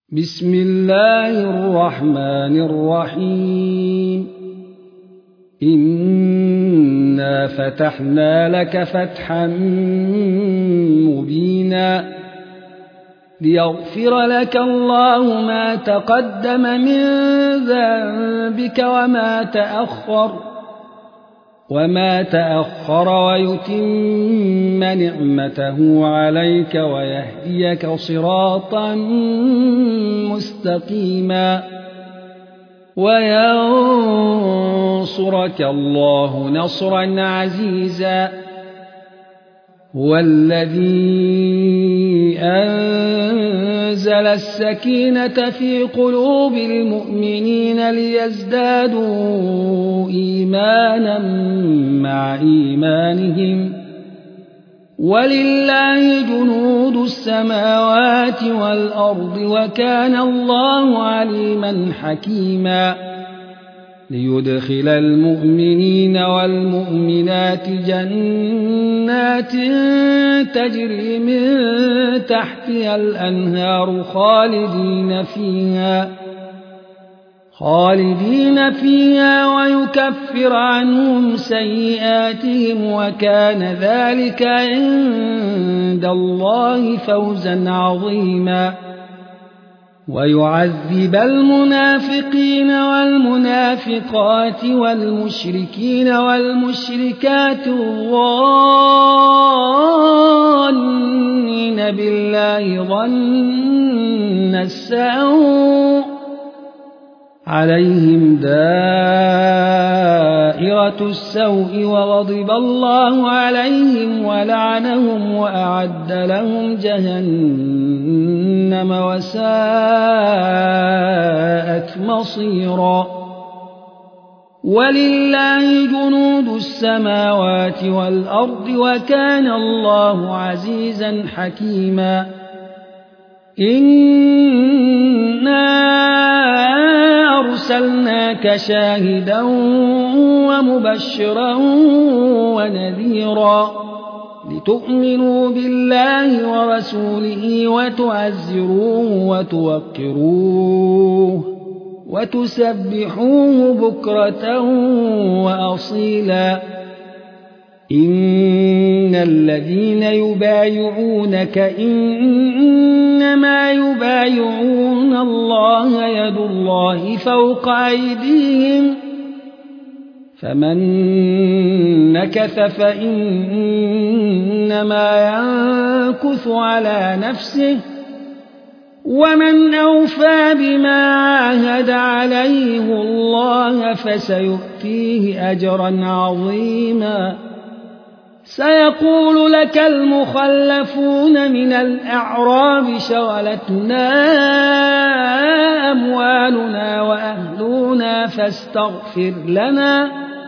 بسم الله الرحمن الرحيم إنا فتحنا لك فتحا مبينا ليغفر لك الله ما تقدم من ذنبك وما تأخر ويتم نعمته عليك ويهديك صراطا مستقيما وينصرك الله نصرا عزيزا هو الذي أنزل السكينة في قلوب المؤمنين ليزدادوا إيمانا مع إيمانهم ولله جنود السماوات والأرض وكان الله عليما حكيما ليدخل المؤمنين والمؤمنات جنات تجري من تحتها الأنهار خالدين فيها ويكفر عنهم سيئاتهم وكان ذلك عند الله فوزا عظيما ويعذب المنافقين والمنافقات والمشركين والمشركات الظانين بالله ظن السوء عليهم دائرة السوء وغضب الله عليهم ولعنهم وأعد لهم جهنم وساءت مصيرا ولله جنود السماوات والأرض وكان الله عزيزا حكيما إنا أرسلناك شاهدا ومبشرا ونذيرا لتؤمنوا بالله ورسوله وتعزروه وتوقروه وتسبحوه بكرة وأصيلا إن الذين يبايعونك إنما يبايعون الله يد الله فوق أيديهم فمن نكث فإنما ينكث على نفسه ومن أوفى بما عاهد عليه الله فسيؤتيه أجرا عظيما سيقول لك المخلفون من الأعراب شغلتنا أموالنا وأهلنا فاستغفر لنا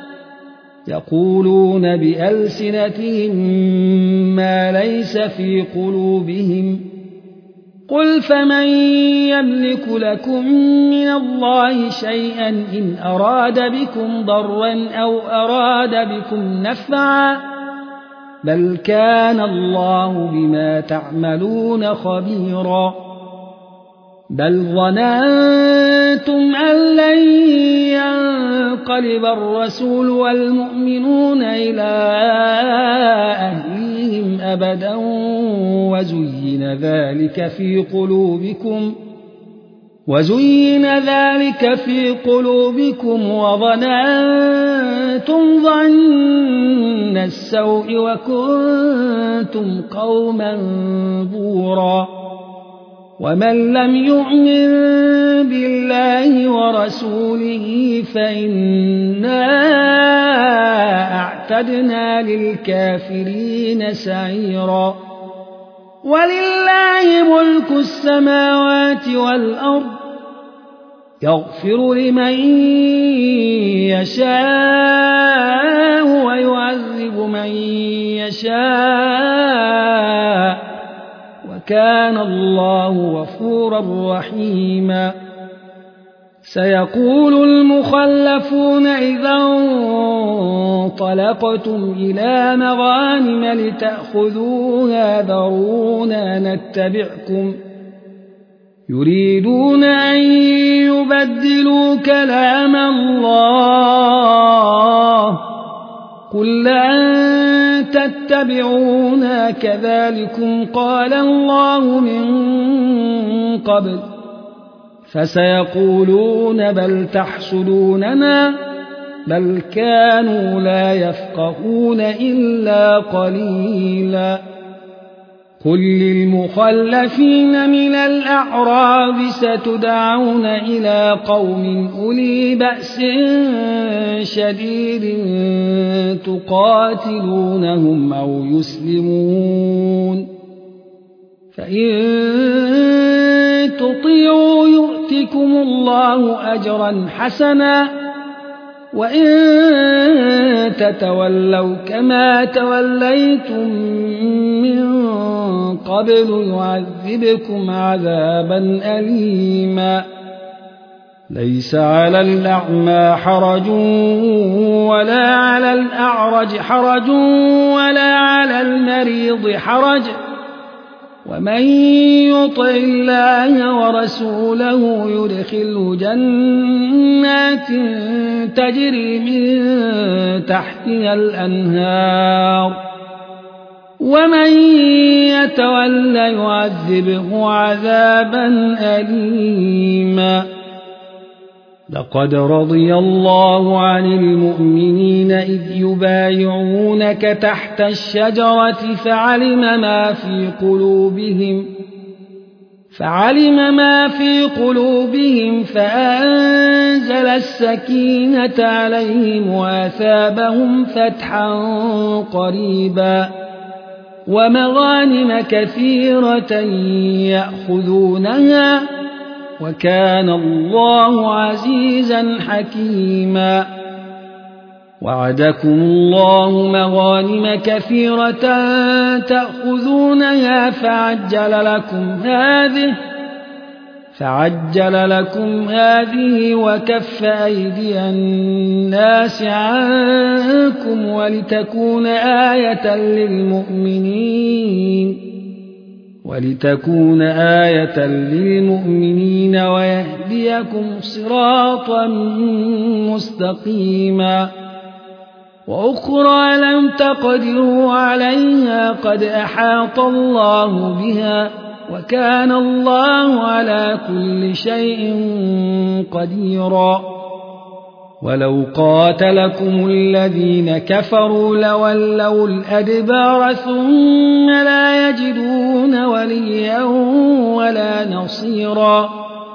يقولون بألسنتهم ما ليس في قلوبهم قل فمن يملك لكم من الله شيئا إن أراد بكم ضرا أو أراد بكم نفعا بل كان الله بما تعملون خبيرا بل ظننتم أن لن ينقلب الرسول والمؤمنون إلى أهليهم أبدا وزين ذلك في قلوبكم وظننتم ظن السوء وكنتم قوما بورا ومن لم يؤمن بالله ورسوله فإنا أعتدنا للكافرين سعيرا ولله ملك السماوات والأرض يغفر لمن يشاء ويعذب من يشاء وكان الله غفورا رحيما سيقول المخلفون إذا انطلقتم إلى مغانم لتأخذوها ذرونا نتبعكم يريدون أن يبدلوا كلام الله قل لن تتبعونا كذلكم قال الله من قبل فسيقولون بل تحسدوننا بل كانوا لا يفقهون إلا قليلا قل للمخلفين من الأعراب ستدعون إلى قوم أولي بأس شديد تقاتلونهم أو يسلمون فإن تطيعوا يؤتكم الله أجرا حسنا وإن تتولوا كما توليتم من قبل يعذبكم عذابا أليما ليس على الأعمى حرج ولا على الأعرج حرج ولا على المريض حرج ومن يطع الله ورسوله يدخله جنات تجري من تحتها الأنهار ومن يتول يعذبه عذابا أليما لقد رضي الله عن المؤمنين إذ يبايعونك تحت الشجرة فعلم ما في قلوبهم فأنزل السكينة عليهم وأثابهم فتحا قريبا ومغانم كثيرة يأخذونها وكان الله عزيزا حكيما وعدكم الله مغانم كثيرة تأخذونها فعجل لكم هذه وكف أيدي الناس عنكم ولتكون آية للمؤمنين ويهديكم صراطا مستقيما وأخرى لم تقدروا عليها قد أحاط الله بها وكان الله على كل شيء قديرا ولو قاتلكم الذين كفروا لولوا الأدبار ثم لا يجدون وليا ولا نصيرا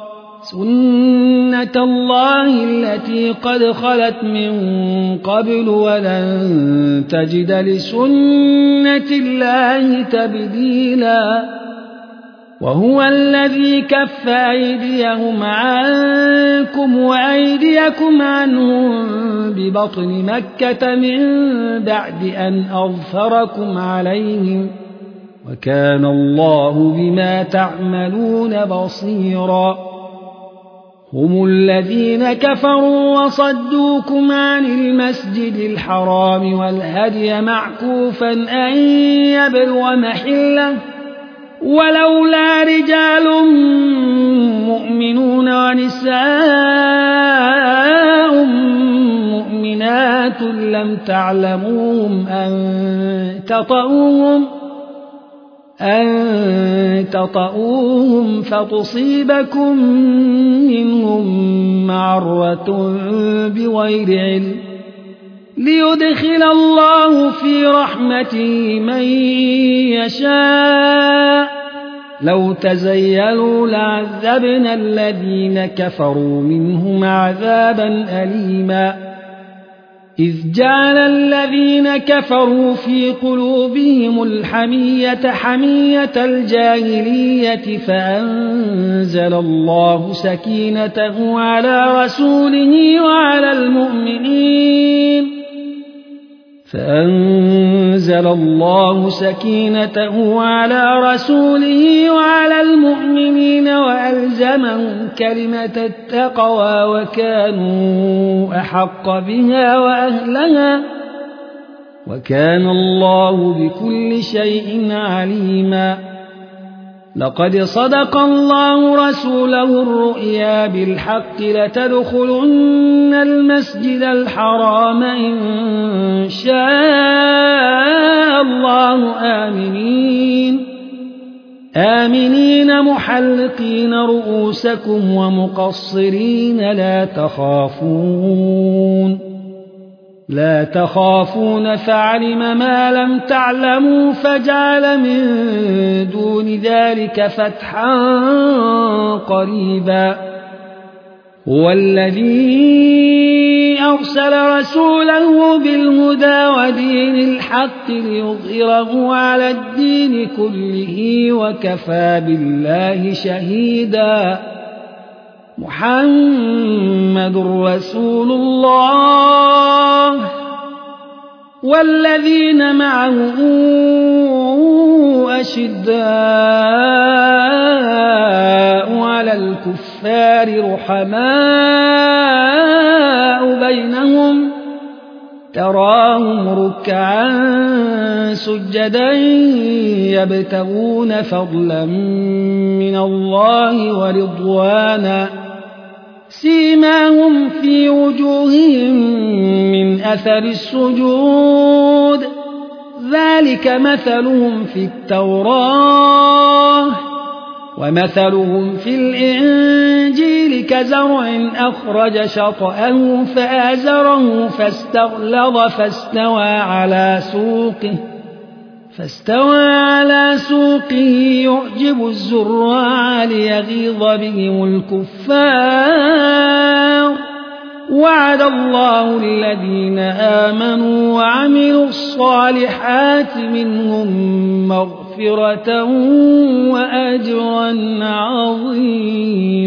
سنة الله التي قد خلت من قبل ولن تجد لسنة الله تبديلا وهو الذي كف أيديهم عنكم وأيديكم عنهم ببطن مكة من بعد أن أظفركم عليهم وكان الله بما تعملون بصيرا هم الذين كفروا وصدوكم عن المسجد الحرام والهدي معكوفا أن يبلغ محله ولولا رجال مؤمنون ونساء مؤمنات لم تعلموهم أن تطؤوهم فتصيبكم منهم معرة بغير علم ليدخل الله في رحمته من يشاء لو تزيلوا لعذبنا الذين كفروا منهم عذابا أليما إذ جعل الذين كفروا في قلوبهم الحمية حمية الجاهلية فأنزل الله سكينته على رسوله وعلى المؤمنين وألزمهم كلمة التقوى وكانوا أحق بها وأهلها وكان الله بكل شيء عليما لقد صدق الله رسوله الرؤيا بالحق لتدخلن المسجد الحرام إن شاء الله آمنين محلقين رؤوسكم ومقصرين لا تخافون فعلم ما لم تعلموا فجعل من دون ذلك فتحا قريبا هو الذي أرسل رسوله بالهدى ودين الحق ليظهره على الدين كله وكفى بالله شهيدا محمد رسول الله والذين معه أشداء على الكفار رحماء بينهم تراهم ركعا سجدا يبتغون فضلا من الله ورضوانا سيماهم في وجوههم من أثر السجود ذلك مثلهم في التوراة ومثلهم في الإنجيل كزرع أخرج شطأه فآزره فاستغلظ فاستوى على سوقه يعجب الزراع ليغيظ بهم الكفار وعد الله الذين آمنوا وعملوا الصالحات منهم مغفرة وأجرا عظيما